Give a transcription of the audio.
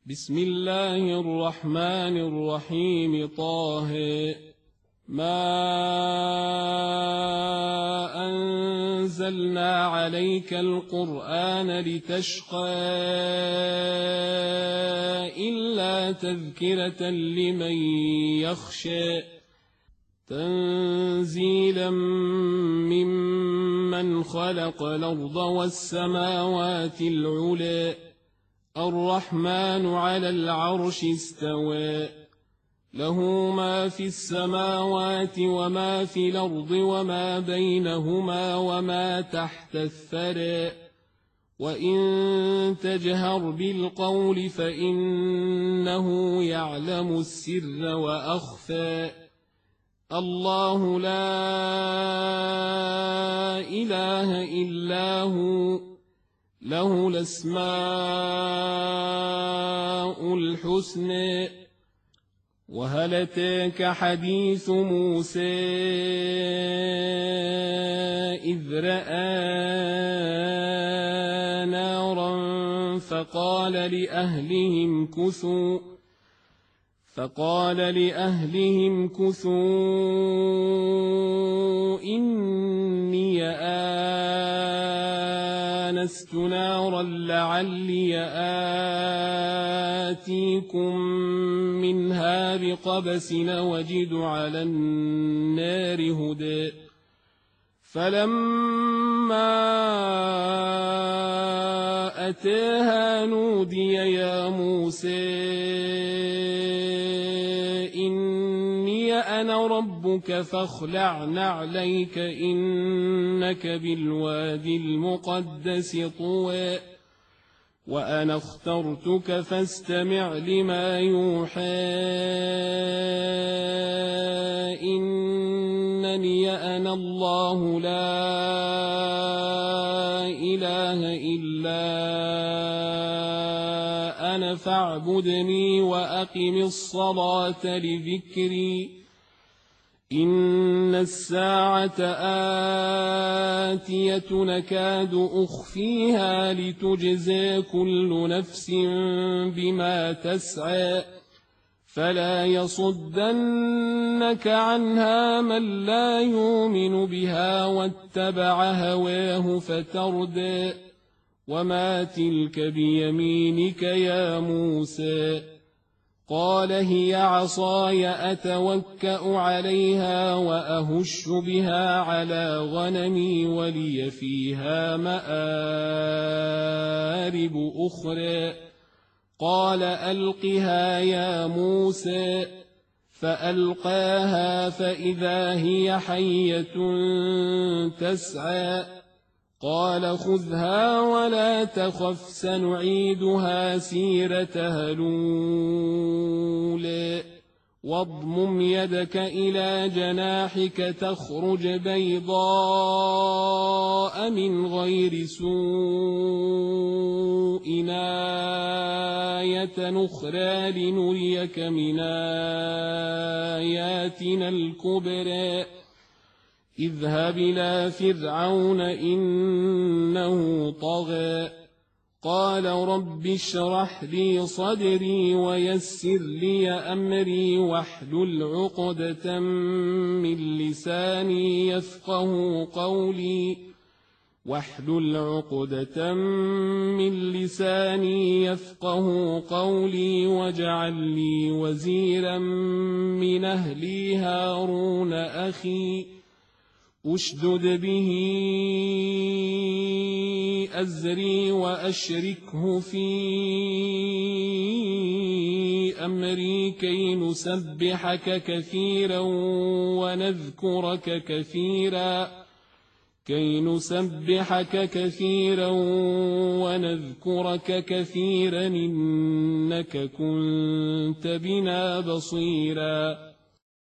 بسم الله الرحمن الرحيم طه ما أنزلنا عليك القرآن لتشقى إلا تذكرة لمن يخشى تنزيلا ممن خلق الأرض والسماوات العلى الرحمن على العرش استوى له ما في السماوات وما في الأرض وما بينهما وما تحت الثرى وإن تجهر بالقول فإنه يعلم السر وأخفى الله لا إله إلا هو له الأسماء الحسنى وهل أتاك حديث موسى إذ رأى نارا فقال لأهلهم كثوا إني آنست نارا لعلي آتيكم منها بقبس وجد على النار هدى فلما أتاها نودي يا موسى إني أنا ربك فاخلع نعليك إنك بالوادي المقدس طوى وأنا اخترتك فاستمع لما يوحى إنني أنا الله لا إله إلا أنا فاعبدني وأقم الصلاة لذكري إن الساعة آتية نكاد أخفيها لتجزى كل نفس بما تسعى فلا يصدنك عنها من لا يؤمن بها واتبع هواه فتردى وما تلك بيمينك يا موسى قال هي عصاي أتوكأ عليها وأهش بها على غنمي ولي فيها مآرب أخرى قال ألقها يا موسى فألقاها فإذا هي حية تسعى قال خذها ولا تخف سنعيدها سيرتها الأولى واضمم يدك إلى جناحك تخرج بيضاء من غير سوء آية أخرى لنريك من آياتنا الكبرى اذهب إلى فرعون إنه طغى قال رب اشرح لي صدري ويسر لي أمري واحلل عقدة من لساني يفقه قولي واجعل لي وزيرا من أهلي هارون أخي أشدد به أزري وأشركه في أمري كي نسبحك كثيرا ونذكرك كثيرا إنك كنت بنا بصيرا